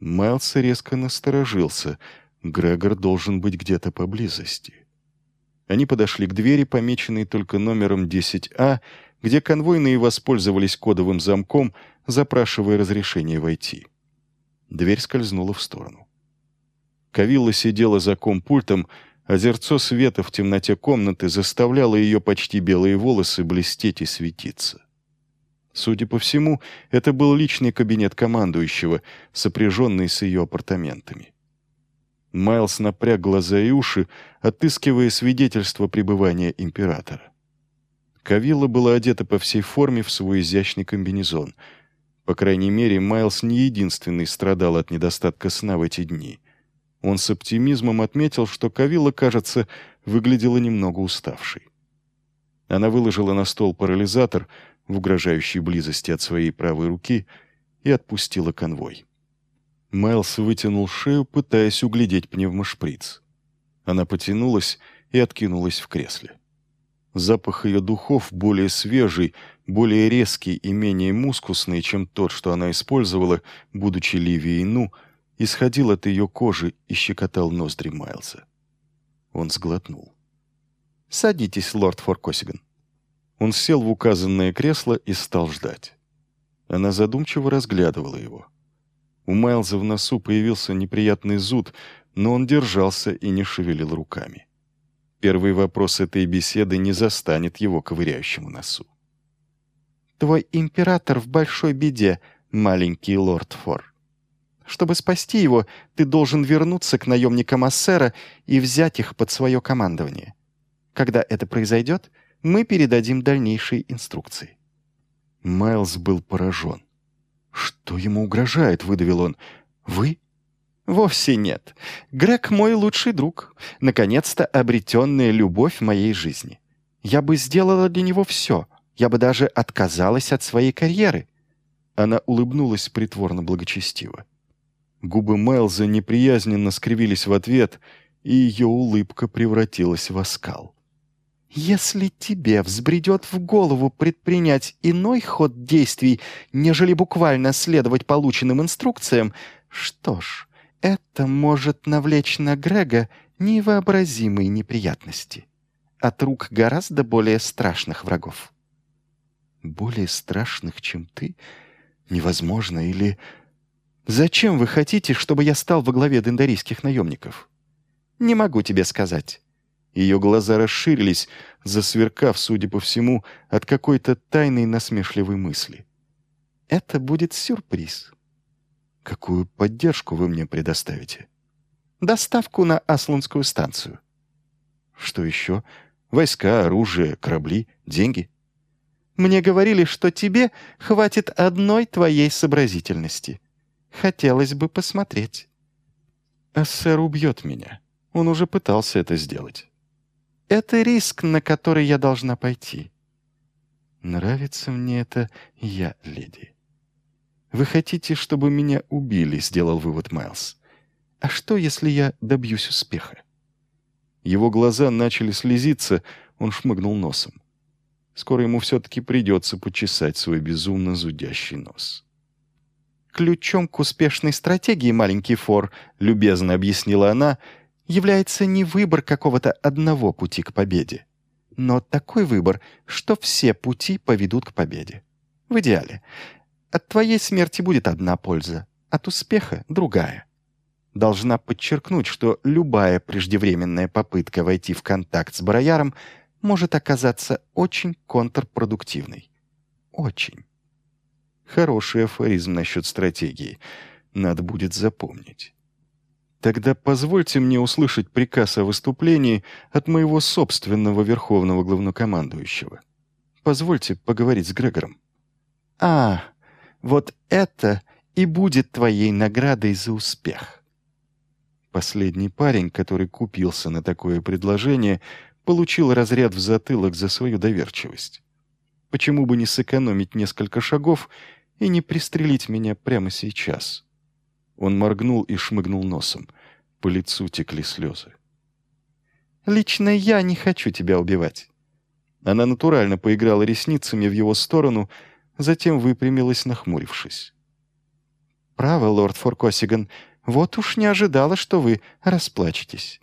Майлз резко насторожился. Грегор должен быть где-то поблизости. Они подошли к двери, помеченной только номером 10А, где конвойные воспользовались кодовым замком, запрашивая разрешение войти. Дверь скользнула в сторону. Кавилла сидела за компультом, озерцо света в темноте комнаты заставляло ее почти белые волосы блестеть и светиться. Судя по всему, это был личный кабинет командующего, сопряженный с ее апартаментами. Майлз напряг глаза и уши, отыскивая свидетельство пребывания императора. Кавилла была одета по всей форме в свой изящный комбинезон. По крайней мере, Майлз не единственный страдал от недостатка сна в эти дни. Он с оптимизмом отметил, что Кавилла, кажется, выглядела немного уставшей. Она выложила на стол парализатор в угрожающей близости от своей правой руки и отпустила конвой. Майлз вытянул шею, пытаясь углядеть пневмошприц. Она потянулась и откинулась в кресле. Запах ее духов более свежий, более резкий и менее мускусный, чем тот, что она использовала, будучи Ливией Ну, исходил от ее кожи и щекотал ноздри Майлза. Он сглотнул. «Садитесь, лорд Форкосиган». Он сел в указанное кресло и стал ждать. Она задумчиво разглядывала его. У Майлза в носу появился неприятный зуд, но он держался и не шевелил руками. Первый вопрос этой беседы не застанет его ковыряющему носу. «Твой император в большой беде, маленький лорд Фор. Чтобы спасти его, ты должен вернуться к наемникам Ассера и взять их под свое командование. Когда это произойдет, мы передадим дальнейшие инструкции». Майлз был поражен. «Что ему угрожает?» — выдавил он. «Вы?» «Вовсе нет. Грег мой лучший друг. Наконец-то обретенная любовь моей жизни. Я бы сделала для него все. Я бы даже отказалась от своей карьеры». Она улыбнулась притворно благочестиво. Губы Майлза неприязненно скривились в ответ, и ее улыбка превратилась в оскал. «Если тебе взбредет в голову предпринять иной ход действий, нежели буквально следовать полученным инструкциям, что ж, это может навлечь на Грега невообразимые неприятности. От рук гораздо более страшных врагов». «Более страшных, чем ты? Невозможно или...» «Зачем вы хотите, чтобы я стал во главе дендарийских наемников?» «Не могу тебе сказать». Ее глаза расширились, засверкав, судя по всему, от какой-то тайной насмешливой мысли. «Это будет сюрприз». «Какую поддержку вы мне предоставите?» «Доставку на Аслунскую станцию». «Что еще? Войска, оружие, корабли, деньги?» «Мне говорили, что тебе хватит одной твоей сообразительности. Хотелось бы посмотреть». «Ассер убьет меня. Он уже пытался это сделать». «Это риск, на который я должна пойти». «Нравится мне это я, леди». «Вы хотите, чтобы меня убили?» — сделал вывод Майлз. «А что, если я добьюсь успеха?» Его глаза начали слезиться, он шмыгнул носом. Скоро ему все-таки придется почесать свой безумно зудящий нос. «Ключом к успешной стратегии, маленький Фор», — любезно объяснила она, — «является не выбор какого-то одного пути к победе, но такой выбор, что все пути поведут к победе. В идеале. От твоей смерти будет одна польза, от успеха — другая. Должна подчеркнуть, что любая преждевременная попытка войти в контакт с Барояром может оказаться очень контрпродуктивной. Очень». Хороший афоризм насчет стратегии. Надо будет запомнить. «Тогда позвольте мне услышать приказ о выступлении от моего собственного верховного главнокомандующего. Позвольте поговорить с Грегором». «А, вот это и будет твоей наградой за успех». Последний парень, который купился на такое предложение, получил разряд в затылок за свою доверчивость. Почему бы не сэкономить несколько шагов и не пристрелить меня прямо сейчас? Он моргнул и шмыгнул носом. По лицу текли слезы. «Лично я не хочу тебя убивать». Она натурально поиграла ресницами в его сторону, затем выпрямилась, нахмурившись. «Право, лорд Форкосиган, вот уж не ожидала, что вы расплачетесь».